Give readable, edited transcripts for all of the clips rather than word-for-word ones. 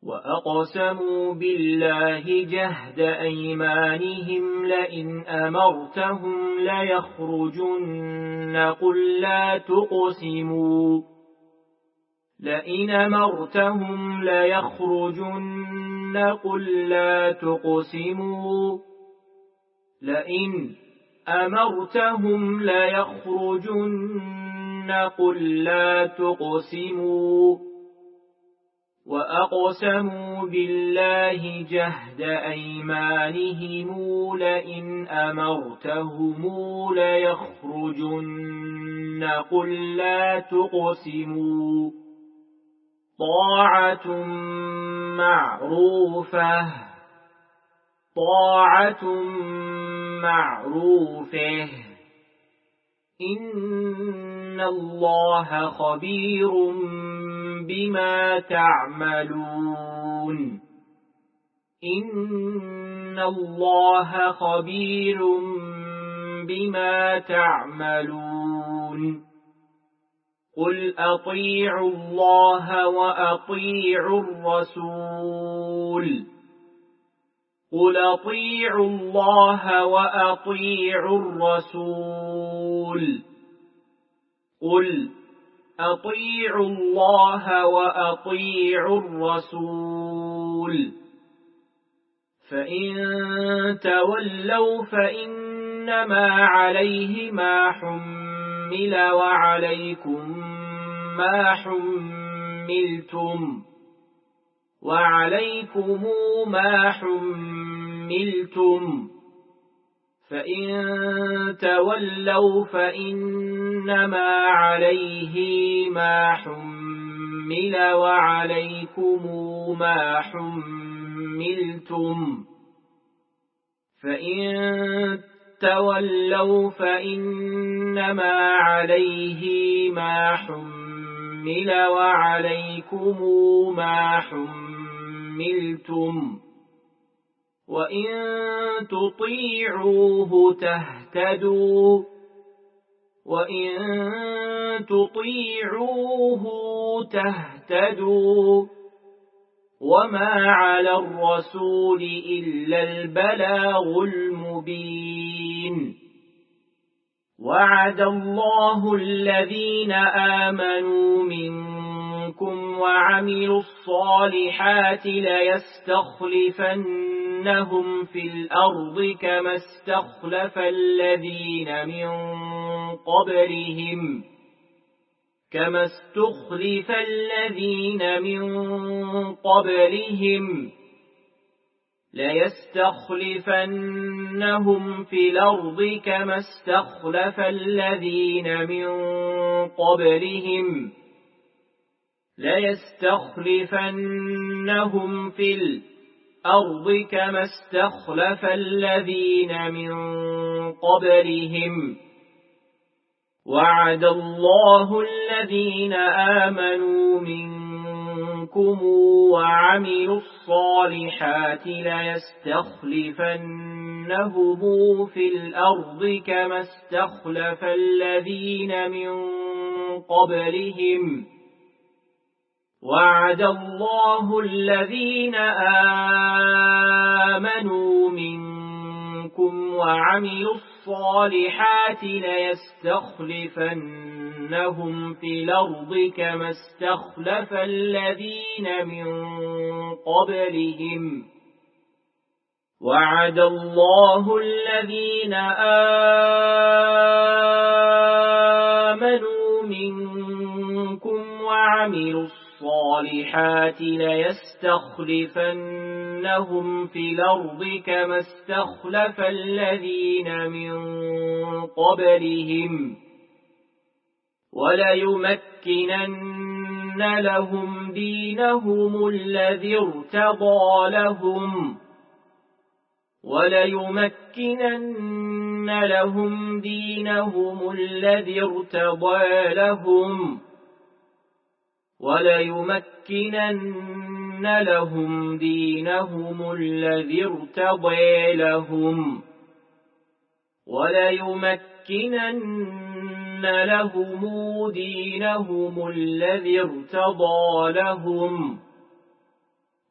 وأقسموا بالله جهد أيمانهم لئن أمرتهم ليخرجن قل لا تقسموا لئن أمرتهم ليخرجن قل لا تقسموا لئن أمرتهم ليخرجن قل لا تقسموا وأقسموا بالله جهد أيمانهم لئن أمرتهم ليخرجن قل لا تقسموا طاعة معروفة إن الله خبير بما تعملون إن الله خبير بما تعملون قل أطيعوا الله وأطيعوا الرسول قل أطيعوا الله وأطيعوا الرسول قل أطيعوا الله وأطيعوا الرسول فإن تولوا فإنما عليه ما حمل وعليكم ما حملتم فإن تولوا فإنما عليه ما حمل وعليكم ما حملتم فإن تولوا فإنما عليه ما حمل وعليكم ما حملتم وإن تطيعوه تهتدوا وما على الرسول إلا البلاغ المبين وعد الله الذين آمنوا منكم وعملوا الصالحات ليستخلفنهم في الأرض كما استخلف الذين من قبلهم ليستخلفنهم في الأرض كما استخلف الذين من قبلهم وعد الله الذين آمنوا منكم وعملوا الصالحات ليستخلفنهم في الأرض كما استخلف الذين من قبلهم وعد الله الذين آمنوا منكم وعملوا الصالحات ليستخلفنهم في الأرض كما استخلف الذين من قبلهم وعد الله الذين آمنوا منكم وعملوا الصالحات ليستخلفنهم في الأرض كما استخلف الذين من قبلهم وليمكنن لهم دينهم الذي ارتضى لهم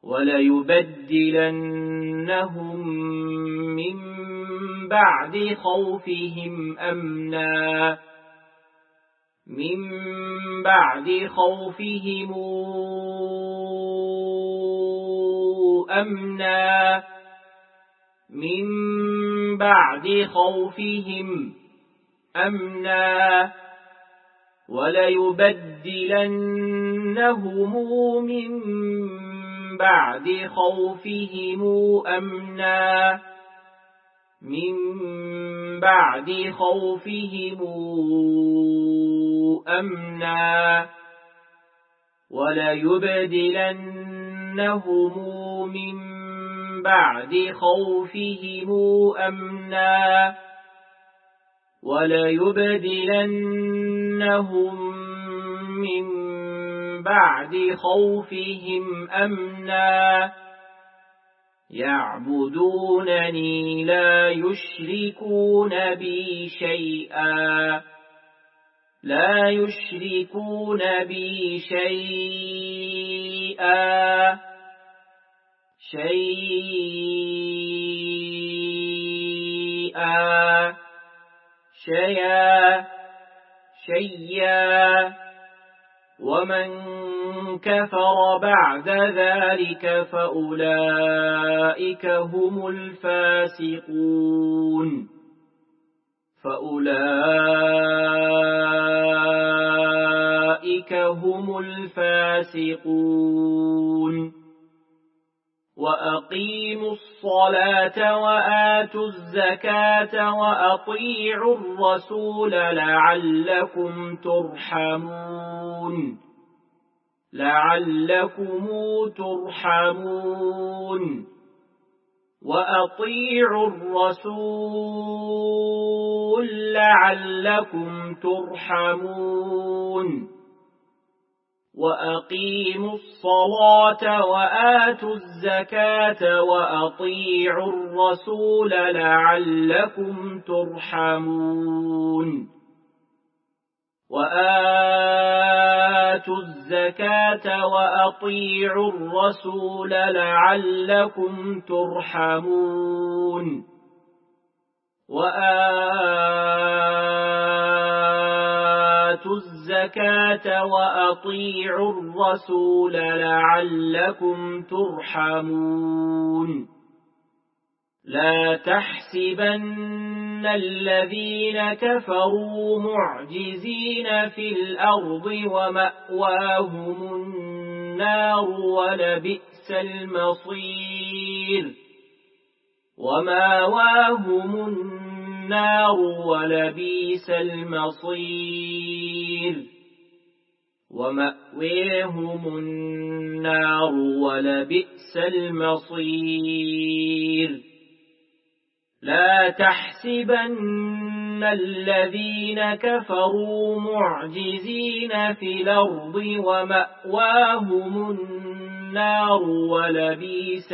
وليبدلنهم من بعد خوفهم أمنا وليبدلنهم من بعد خوفهم أمنا يعبدونني لا يشركون بي شيئا ومن كفر بعد ذلك فأولئك هم الفاسقون وأقيموا الصلاة وآتوا الزكاة وأطيعوا الرسول لعلكم ترحمون وأطيعوا الرسول لعلكم ترحمون وأقيموا الصلاة وآتوا الزكاة وأطيعوا الرسول لعلكم ترحمون وآتوا الزكاة وأطيعوا الرسول لعلكم ترحمون وآتوا الزكاة وأطيعوا الرسول لعلكم ترحمون لا تحسبن الذين كفروا معجزين في الأرض ومأواهم النار ولبئس المصير لا تحسبن الذين كفروا معجزين في الأرض ومأواهم النار ولبئس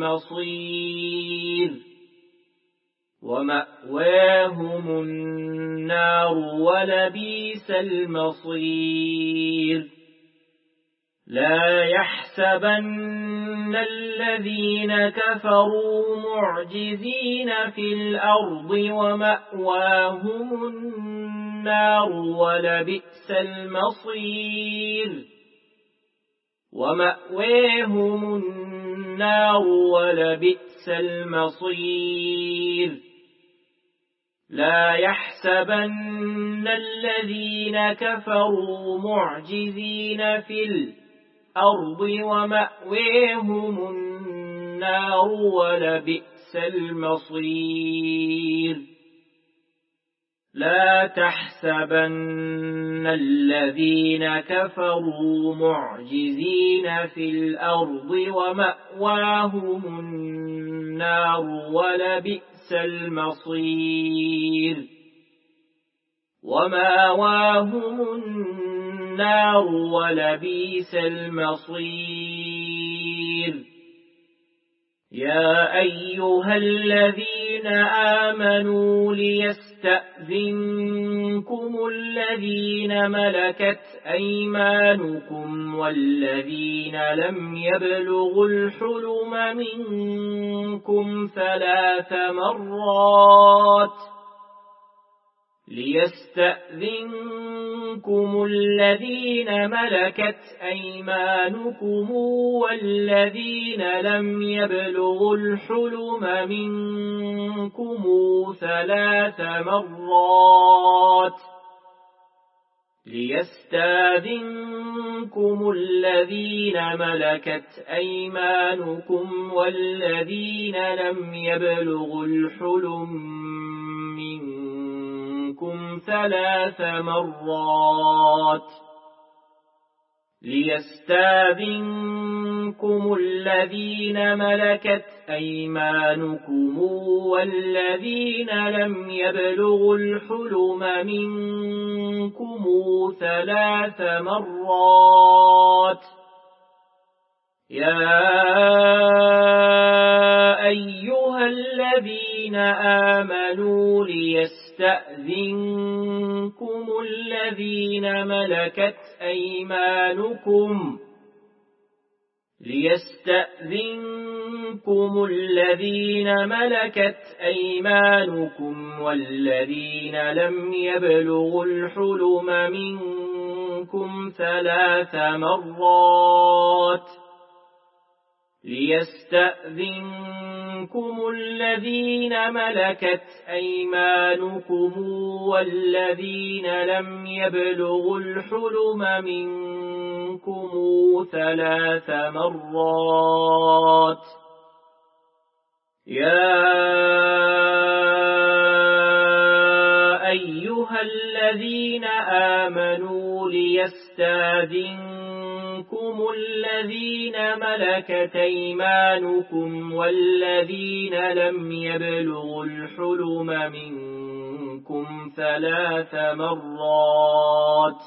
المصير لا يحسبن الذين كفروا معجزين في الأرض ومأواهم النار ولبئس المصير لا يحسبن الذين كفروا معجزين في الأرض ومأواهم النار ولبئس المصير لا تحسبن الذين كفروا معجزين في الأرض ومأواهم النار ولبئس المصير يا أيها الذين آمنوا ليستأذنكم الذين ملكت أيمانكم والذين لم يبلغوا الحلم منكم 3 مرات ليستأذنكم الذين ملكت أيمانكم والذين لم يبلغوا الحلم منكم 3 مرات ليستأذنكم الذين ملكت أيمانكم والذين لم يبلغوا الحلم منكم 3 مرات ليستأذنكم الذين ملكت أيمانكم والذين لم يبلغوا الحلم منكم 3 مرات يا أيها الذين آمنوا ليستأذنكم الذين ملكت أيمانكم والذين لم يبلغوا الحلم منكم 3 مرات ليستأذنكم الذين ملكت أيمانكم والذين لم يبلغوا الحلم منكم 3 مرات يا أيها الذين آمنوا ليستأذنكم الذين ملكت أيمانكم والذين لم يبلغوا الحلم منكم 3 مرات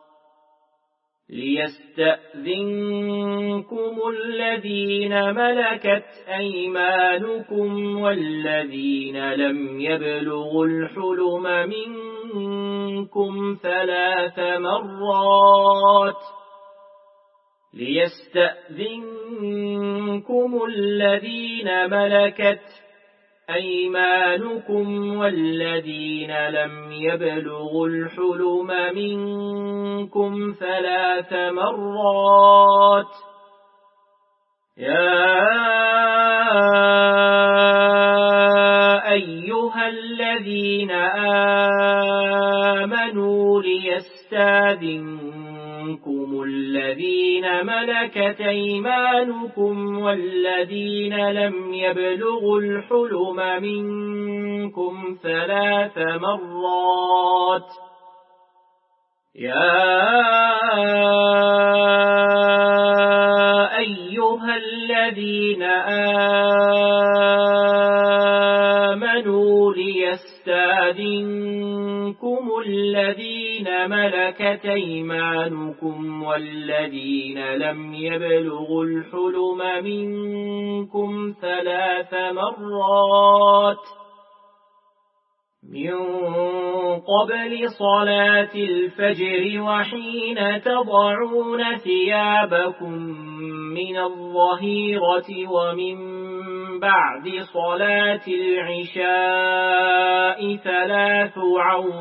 ليستأذنكم الذين ملكت أيمانكم والذين لم يبلغوا الحلم منكم 3 مرات ليستأذنكم الذين ملكت أيمانكم والذين لم يبلغوا الحلم منكم 3 مرات يا أيها الذين آمنوا ليستأذنكم الذين ملكت أيمانكم والذين لم يبلغوا الحلم منكم 3 مرات يا أيها الذين آمنوا ليستأذنكم الذين ملكت أيمانكم والذين لم يبلغوا الحلم منكم 3 مرات من قبل صلاة الفجر وحين تضعون ثيابكم من الظهيرة ومن بعد صلاة العشاء 3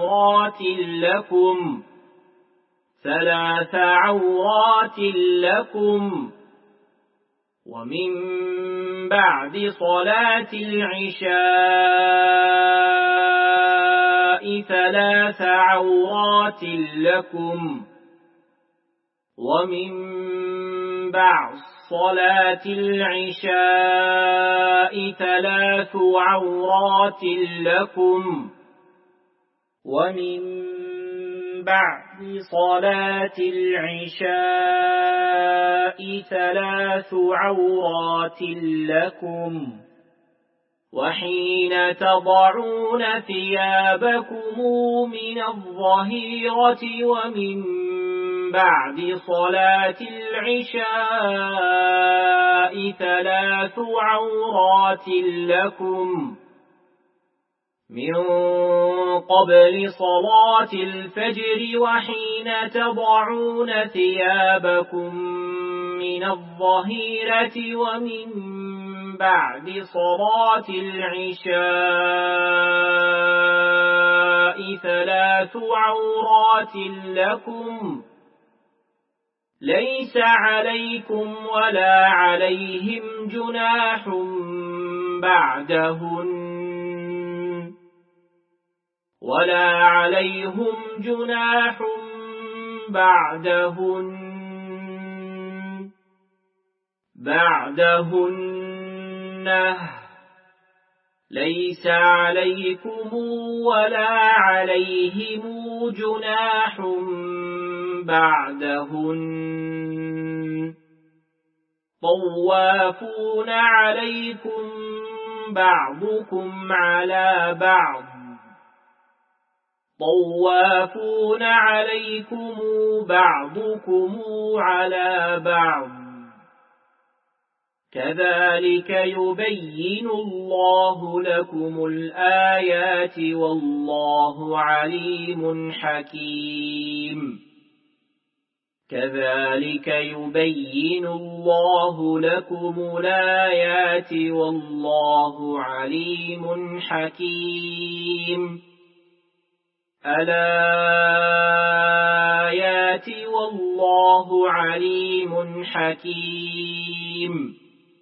عورات لكم ومن بعد صلاة العشاء 3 عورات لكم ومن بعد صلاة العشاء 3 عورات لكم ومن بعد صلاة العشاء 3 عورات لكم وحين تضعون ثيابكم من الظهيرة ومن بعد صلاة العشاء 3 عورات لكم من قبل صلاة الفجر وحين تضعون ثيابكم من الظهيرة ومن بعد صلاة العشاء 3 عورات لكم ليس عليكم ولا عليهم جناح بعدهن ولا عليهم جناح بعدهن ليس عليكم ولا عليهم جناح بعدهن طوافون عليكم بعضكم على بعض كذلك يبين الله لكم الآيات والله عليم حكيم كذلك يبين الله لكم الآيات والله عليم حكيم الآيات والله عليم حكيم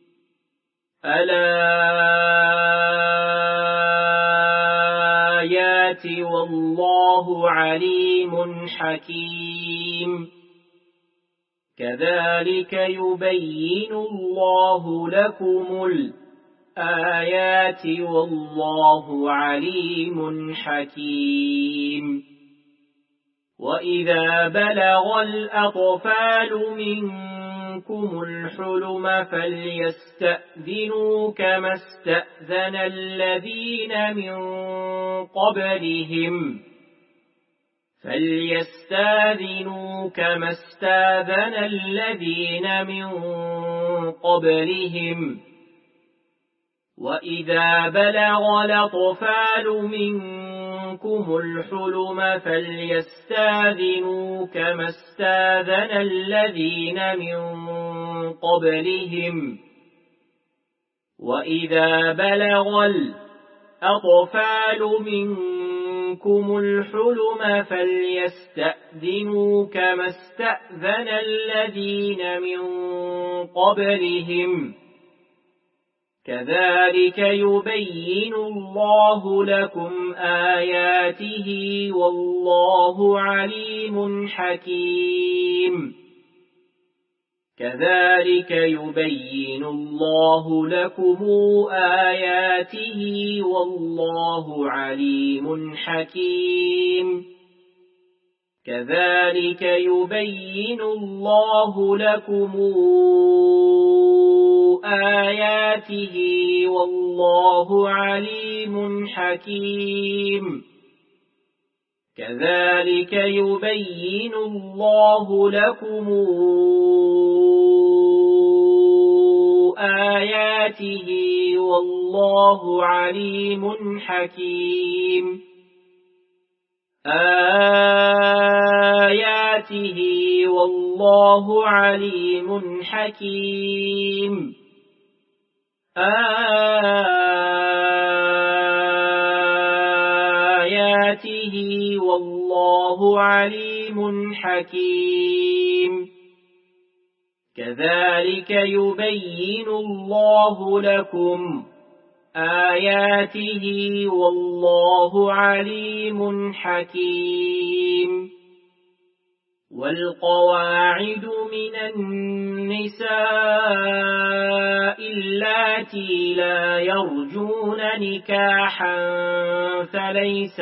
الآيات والله عليم حكيم كذلك يبين الله لكم الآيات والله عليم حكيم وإذا بلغ الأطفال منكم الحلم فليستأذنوا كما استأذن الذين من قبلهم وإذا بلغ الأطفال منكم الحلم فليستأذنوا كما استأذن الذين من قبلهم وإذا بلغ الأطفال منكم الحلم فليستأذنوا كما استأذن الذين من قبلهم كذلك يبين الله لكم آياته والله عليم حكيم كذلك يبين الله لكم آياته والله عليم حكيم كذلك يبين الله لكم آياته والله عليم حكيم كذلك يبين الله لكم آياته والله عليم حكيم آياته والله عليم حكيم آياته والله عليم حكيم كذلك يبين الله لكم آياته والله عليم حكيم والقواعد من النساء اللاتي لا يرجون نكاحا فليس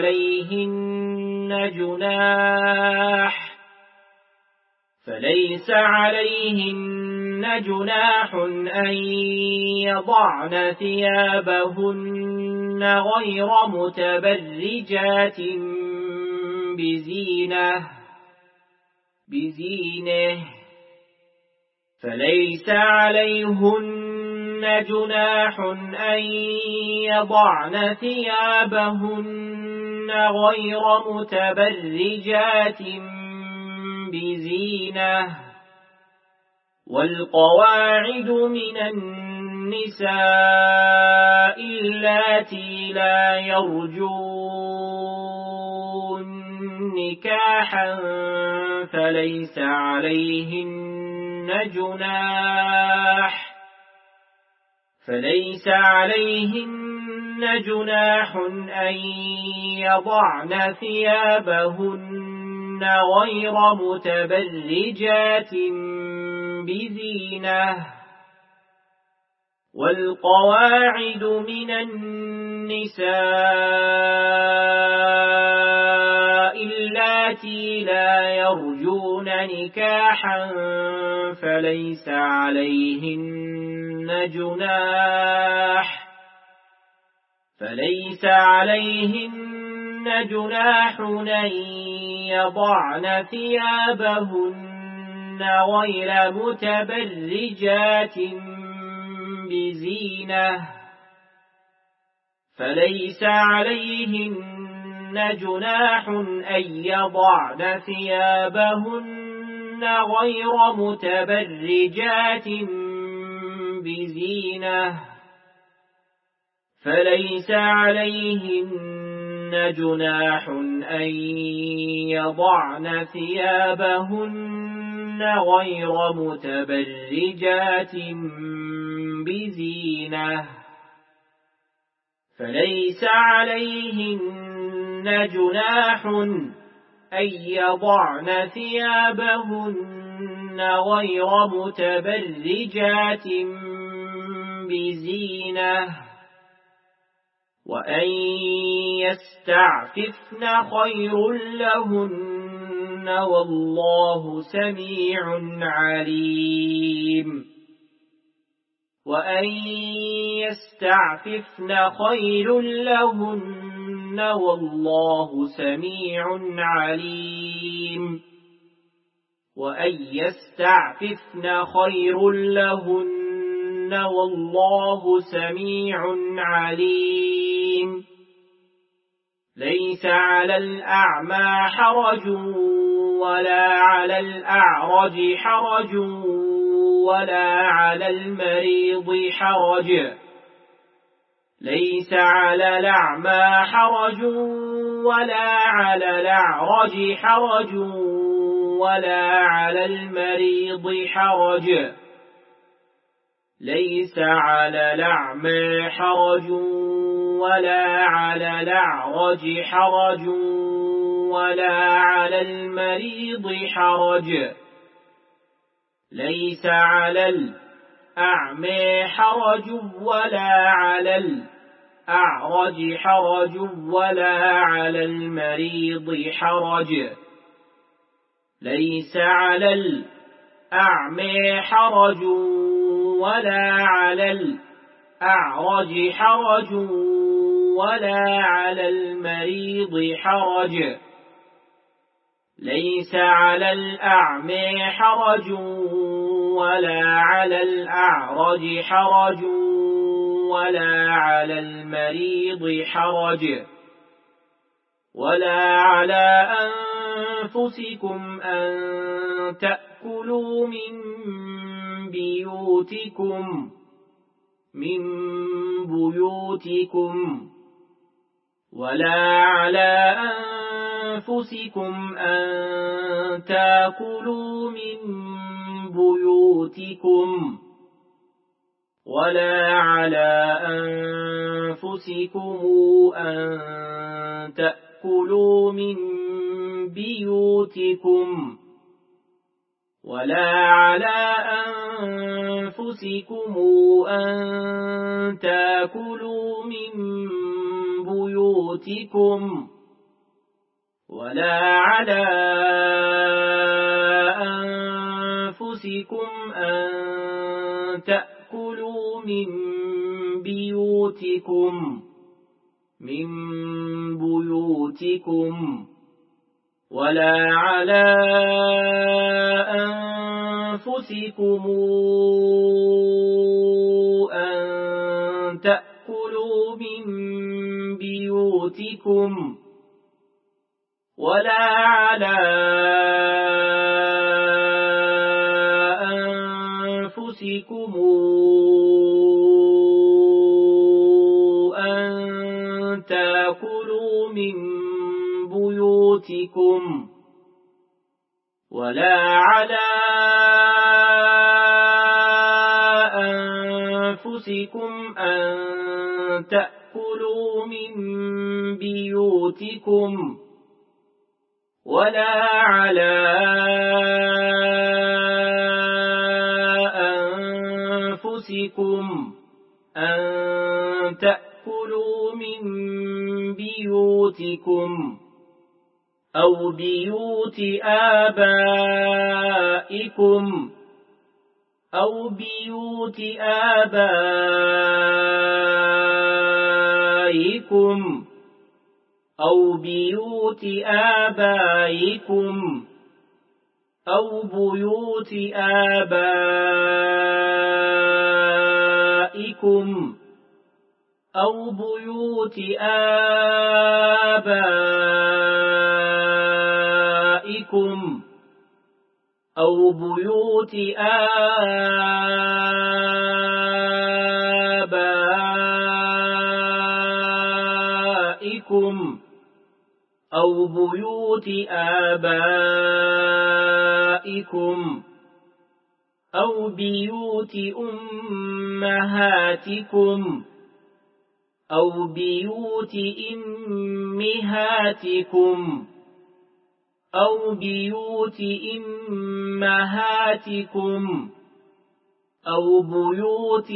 عليهن جناح أن يضعن ثيابهن غير متبرجات بزينة بزينه فليس عليهن جناح أن يضعن ثيابهن غير متبرجات بزينة والقواعد من النساء اللاتي لا يرجون نكاحا فليس عليهن جناح أن يضعن ثيابهن غير متبرجات بزينة والقواعد من النساء اللاتي لا يرجون نكاحا فليس عليهن جناح أن يضعن ثيابهن غير متبرجات بزينة فليس عليهن جناح أن يضعن ثيابهن غير متبرجات بزينة فليس عليهن جناح أن يضعن ثيابهن غير متبرجات بزينة فليس عليهن جناح أن يضعن ثيابهن غير متبرجات بزينة وأن يستعففن خير لهن والله سميع عليم وأن يستعففن خير لهن والله سميع عليم وأن يستعففن خير لهن والله سميع عليم ليس على الأعمى حرج ولا على الأعرج حرج ولا على المريض حرج ليس على الأعمى حرج ولا على الأعرج حرج ولا على المريض حرج ليس على الأعمى حرج ولا على الأعرج حرج ولا على المريض حرج ليس على الأعمى حرج ولا على الأعرج حرج ولا على المريض حرج ليس على الأعمى حرج ولا على الأعرج حرج ولا على المريض حرج ليس على الأعمى حرج ولا على الأعرج حرج ولا على المريض حرج ولا على أنفسكم أن تأكلوا من بيوتكم ولا على أنفسكم أن تأكلوا من بيوتكم ولا على أنفسكم أن تأكلوا من بيوتكم ولا على أنفسكم أن تأكلوا من بيوتكم ولا على أنفسكم أن تأكلوا من بيوتكم ولا على أنفسكم أن تأكلوا من بيوتكم ولا على أنفسكم أن تأكلوا من بيوتكم ولا على أنفسكم أن تأكلوا من بيوتكم ولا على أنفسكم أن تأكلوا من بيوتكم أو بيوت آبائكم أو بيوت آبائكم أو بيوت آبائكم أو بيوت آبائكم أو بيوت آبائكم أو بيوت آبائكم أو بيوت آبائكم أو بيوت أمهاتكم أو بيوت أمهاتكم أو بيوت أمهاتكم أو بيوت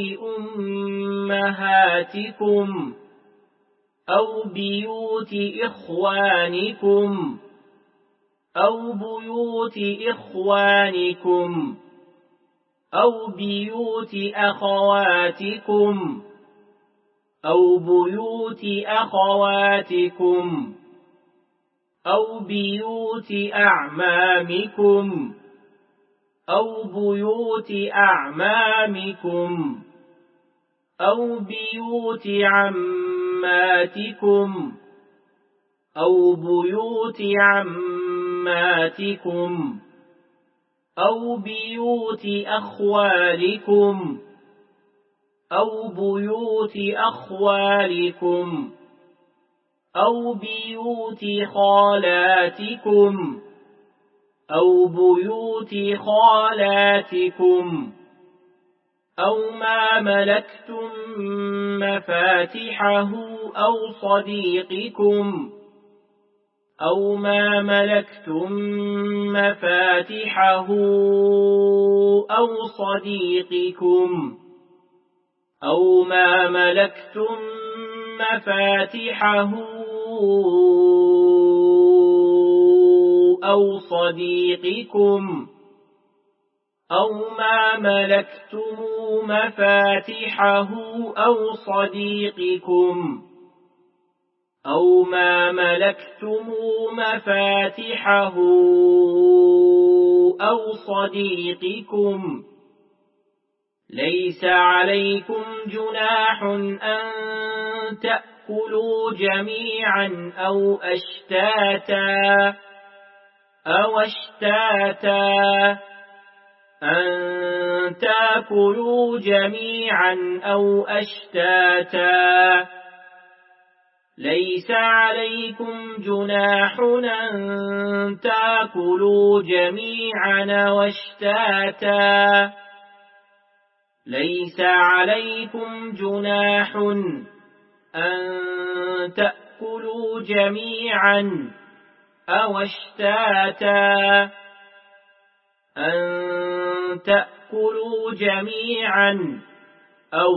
أمهاتكم أو بيوت إخوانكم أو بيوت إخوانكم أو بيوت أخواتكم أو بيوت أخواتكم أو بيوت أعمامكم أو بيوت أعمامكم أو بيوت عماتكم أو بيوت عماتكم أو بيوت أخوالكم أو بيوت أخوالكم أو بيوت خالاتكم أو بيوت خالاتكم أو ما ملكتم مفاتحه أو صديقكم أو ما ملكتم مفاتحه أو صديقكم أو ما ملكتم مفاتحه أو صديقكم أو ما ملكتم مفاتحه أو صديقكم أو ما ملكتم مفاتحه أو صديقكم ليس عليكم جناح أن تأكلوا جميعا أو أشتاتا أن تأكلوا جميعا أو أشتاتا ليس عليكم جناح أن تأكلوا جميعا أو أشتاتا ليس عليكم جناح أن تأكلوا جميعا أو أشتاتا أن تأكلوا جميعا أو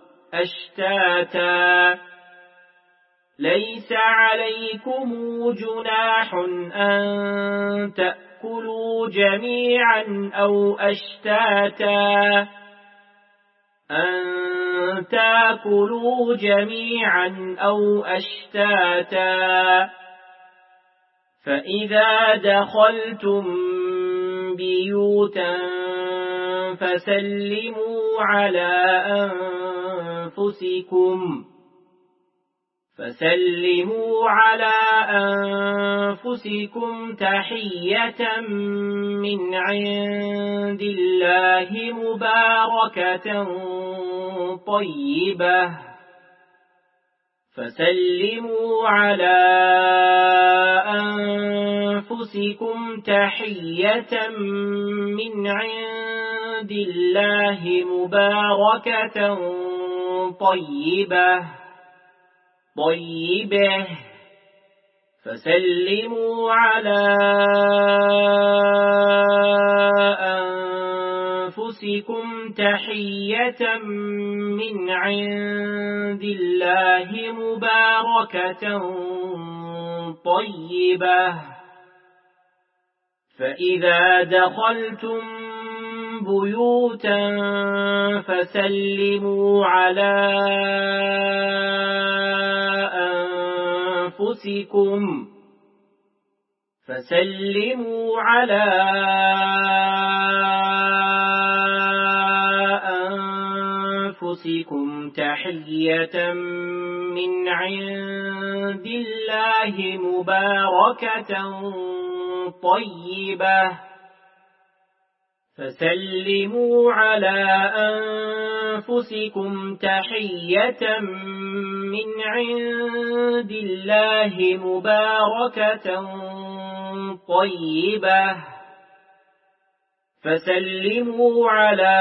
أشتاتا ليس عليكم جناح أن تأكلوا جميعا أو أشتاتا أن تأكلوا جميعا أو أشتاتا فإذا دخلتم بيوتا فسلموا على أنفسكم تحية من عند الله مباركة طيبة فسلموا على أنفسكم تحية من عند الله مباركة طيبة فسلموا على أنفسكم تحية من عند الله مباركة طيبة فإذا دخلتم بيوتا فسلموا على أنفسكم تحية من عند الله مباركة طيبة فسلموا على أنفسكم تحية من عند الله مباركة طيبة فسلموا على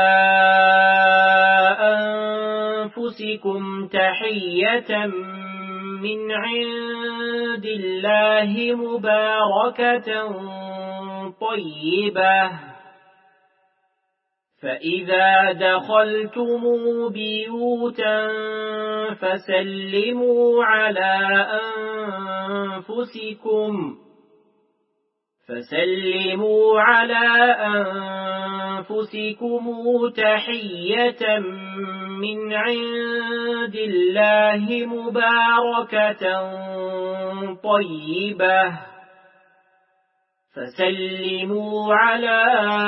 أنفسكم تحية من عند الله مباركة طيبة فإذا دخلتم بيوتا فسلموا على أنفسكم تحية من عند الله مباركة طيبة فسلموا على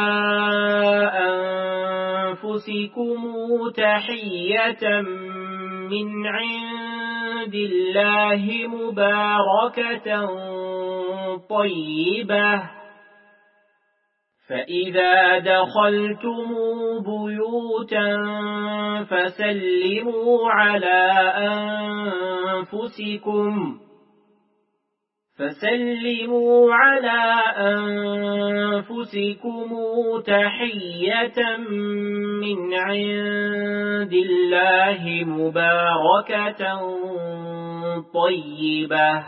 أنفسكم تحية من عند الله مباركة طيبة فإذا دخلتم بيوتا فسلموا على أنفسكم تحية من عند الله مباركة طيبة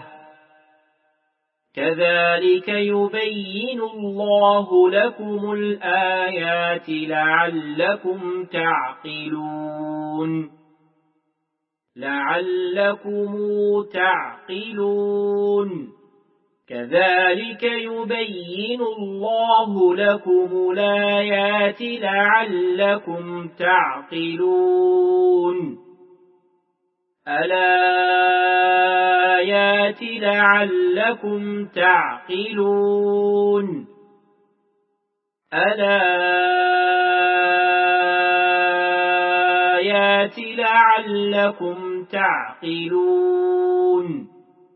كذلك يبين الله لكم الآيات لعلكم تعقلون كذلك يبين الله لكم الآيات لعلكم تعقلون الآيات لعلكم تعقلون الآيات لعلكم تعقلون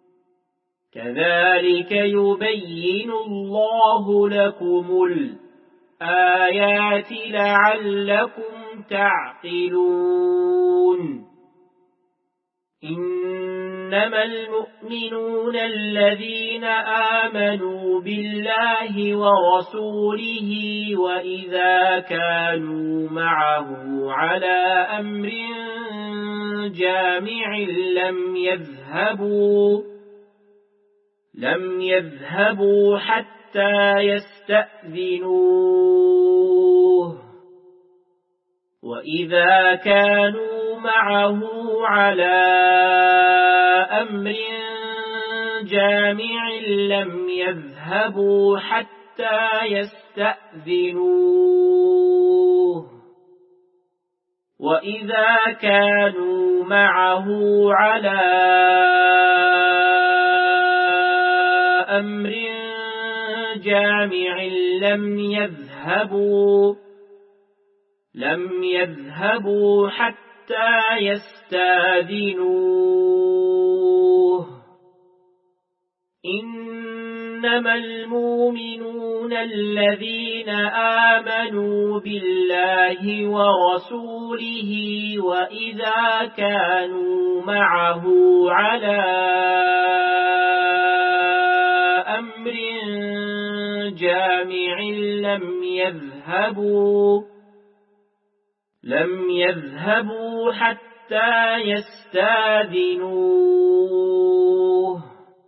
كذلك يبين الله لكم الآيات لعلكم تعقلون إنما المؤمنون الذين آمنوا بالله ورسوله وإذا كانوا معه على أمر جامع لم يذهبوا حتى يستأذنوه وإذا كانوا معه على أمر جامع لم يذهبوا حتى يستأذنوه وإذا كانوا معه على أمر جامع لم يذهبوا لم يذهبوا حتى يستأذنوه إنما المؤمنون الذين آمنوا بالله ورسوله وإذا كانوا معه على أمر جامع لم يذهبوا حتى يستأذنوه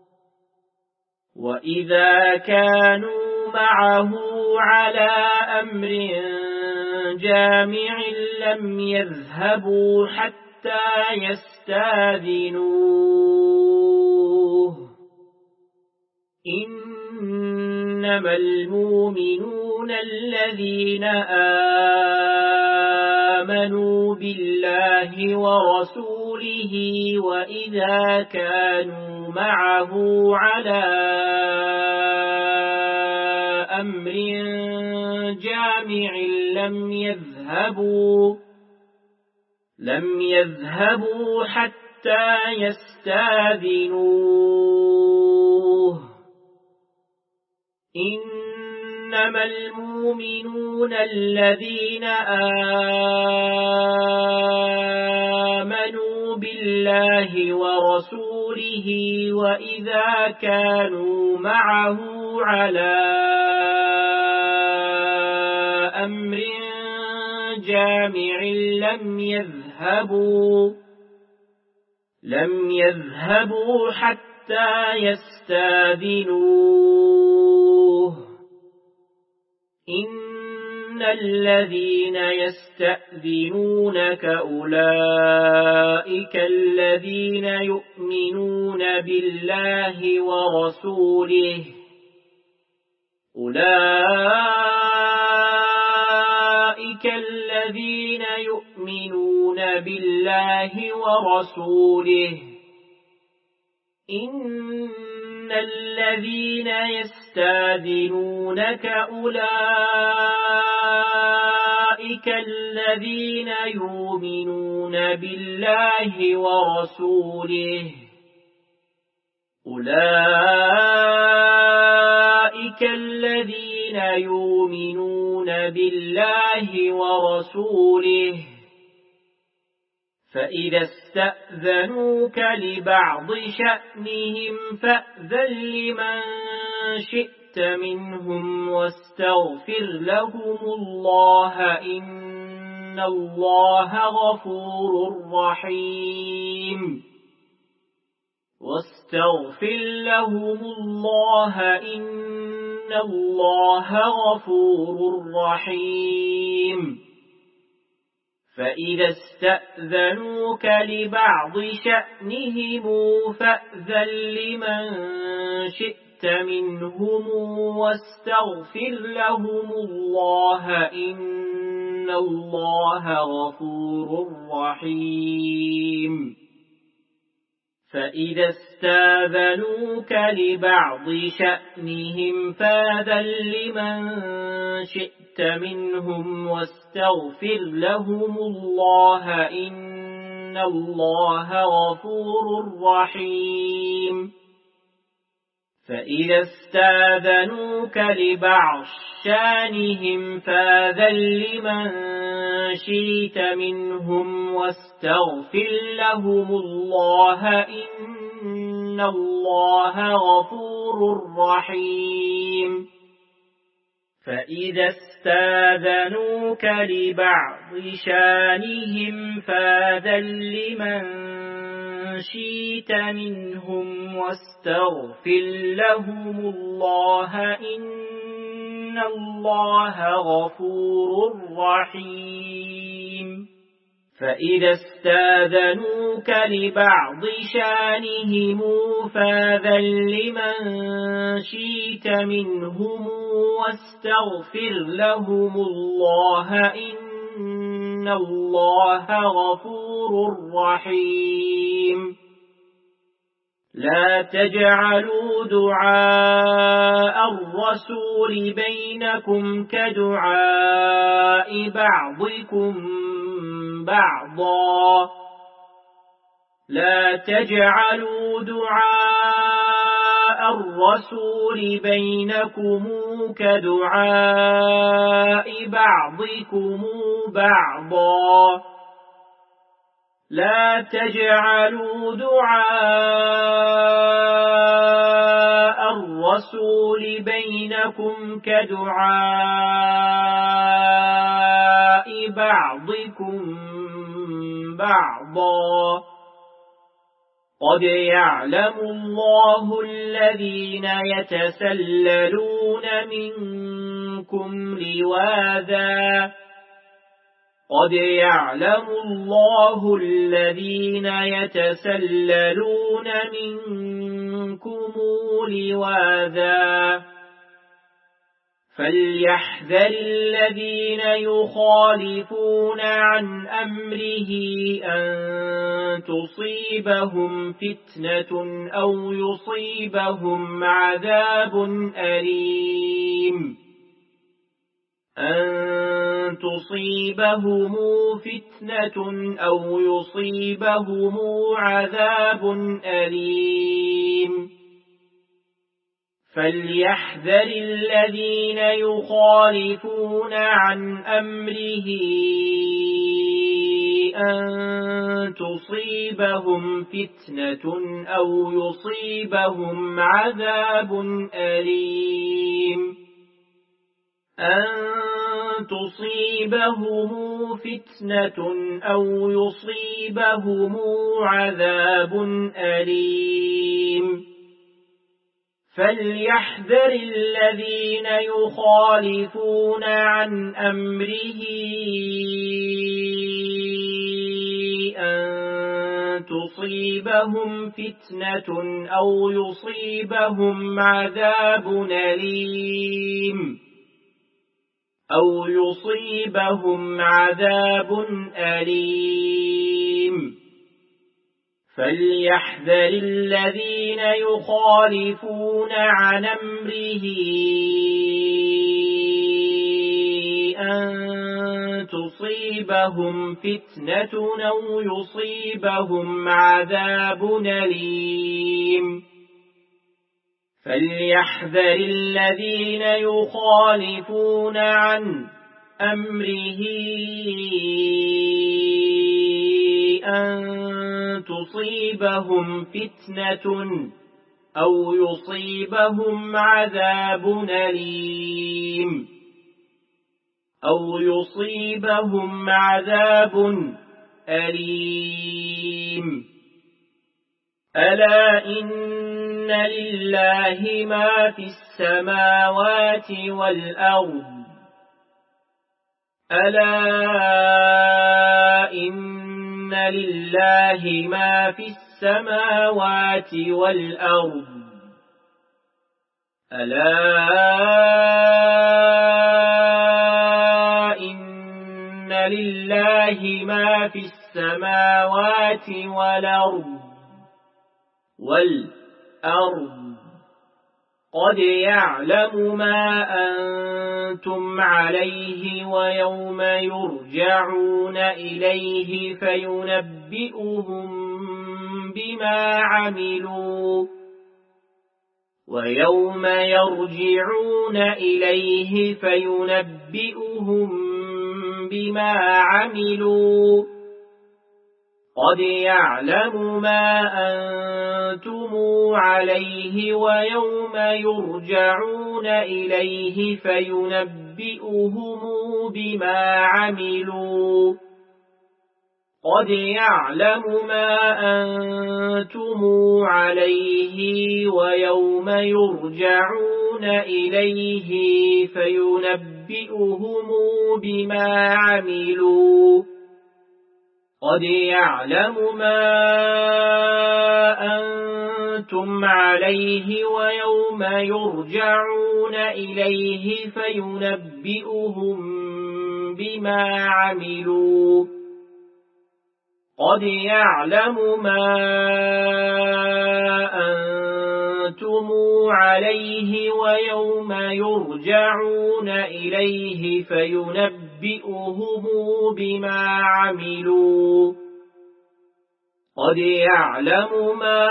وإذا كانوا معه على أمر جامع لم يذهبوا حتى يستأذنوه إنما المؤمنون الذين آمنوا بالله ورسوله وإذا كانوا معه على أمر جامع لم يذهبوا حتى يستأذنوه إنما المؤمنون الذين آمنوا بالله ورسوله وإذا كانوا معه على أمر جامع لم يذهبوا حتى يستأذنوه إن الذين يستأذنونك أولئك الذين يؤمنون بالله ورسوله إن الذين يستأذنونك أولئك الذين يؤمنون بالله ورسوله فإذا استأذنوك لبعض شأنهم فأذن لمن شئت منهم واستغفر لهم الله إن الله غفور رحيم فإذا استأذنوك لبعض شأنهم فأذن لمن شئت منهم واستغفر لهم الله إن الله غفور رحيم فإذا استأذنوك لبعض شأنهم فأذن لمن شئت منهم واستغفر لهم الله إن الله غفور رحيم فإذا استأذنوك لبعض شأنهم فأذن لمن شئت منهم واستغفر لهم الله إن الله غفور رحيم فإذا استأذنوك لبعض شأنهم فأذن لمن شئت منهم واستغفر لهم الله إن الله غفور رحيم فإذا استأذنوك لبعض شأنهم فأذن لمن شئت منهم واستغفر لهم الله إن الله غفور رحيم لا تجعلوا دعاء الرسول بينكم كدعاء بعضكم بعضا لا تجعلوا دعاء الرسول بينكم كدعاء بعضكم بعضا لا تجعلوا دعاء الرسول بينكم كدعاء بعضكم بعضا قد يعلم الله الذين يتسللون منكم لواذا قد يعلم الله الذين يتسللون منكم لواذا فليحذر الذين يخالفون عن أمره أن تصيبهم فتنة أو يصيبهم عذاب أليم أن تصيبهم فتنة أو يصيبهم عذاب أليم فليحذر الذين يخالفون عن أمره أن تصيبهم فتنة أو يصيبهم عذاب أليم أن تصيبهم فتنة أو يصيبهم عذاب أليم فليحذر الذين يخالفون عن أمره أن تصيبهم فتنة أو يصيبهم عذاب أليم أو يصيبهم عذاب أليم فليحذر الذين يخالفون عن أمره أن تصيبهم فتنة أو يصيبهم عذاب أليم فليحذر الذين يخالفون عن أمره أن تصيبهم فتنة أو يصيبهم عذاب أليم أو يصيبهم عذاب أليم ألا إن لله ما في السماوات والأرض ألا إن لله ما في السماوات والأرض ألا إن لله ما في السماوات والأرض قد يعلم ما أنتم عليه ويوم يرجعون إليه فينبئهم بما عملوا ويوم يرجعون إليه فينبئهم بما عملوا قد يعلم ما أنتم عليه ويوم يرجعون إليه فينبئهم بما عملوا قد يعلم ما أنتم عليه ويوم يرجعون إليه فينبئهم بما عملوا قد يعلم ما أنتم عليه ويوم يرجعون إليه فينبئهم بما عملوا قد يعلم ما أنتم عليه ويوم يرجعون إليه فينبئهم بما عملوا قد يعلم ما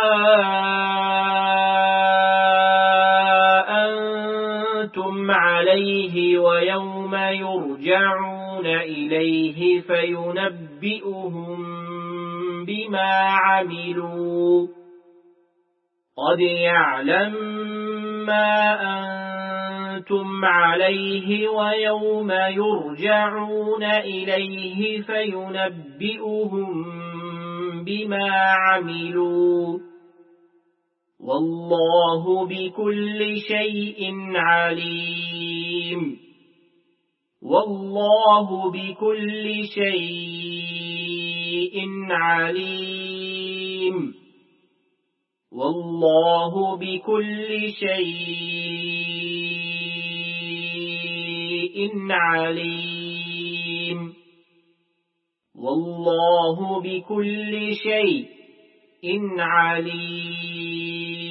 أنتم عليه ويوم يرجعون إليه فينبئهم بما عملوا قد يعلم ما أنتم عليه ويوم يرجعون إليه فينبئهم بما عملوا والله بكل شيء عليم والله بكل شيء عليم والله بكل شيء عليم والله بكل شيء عليم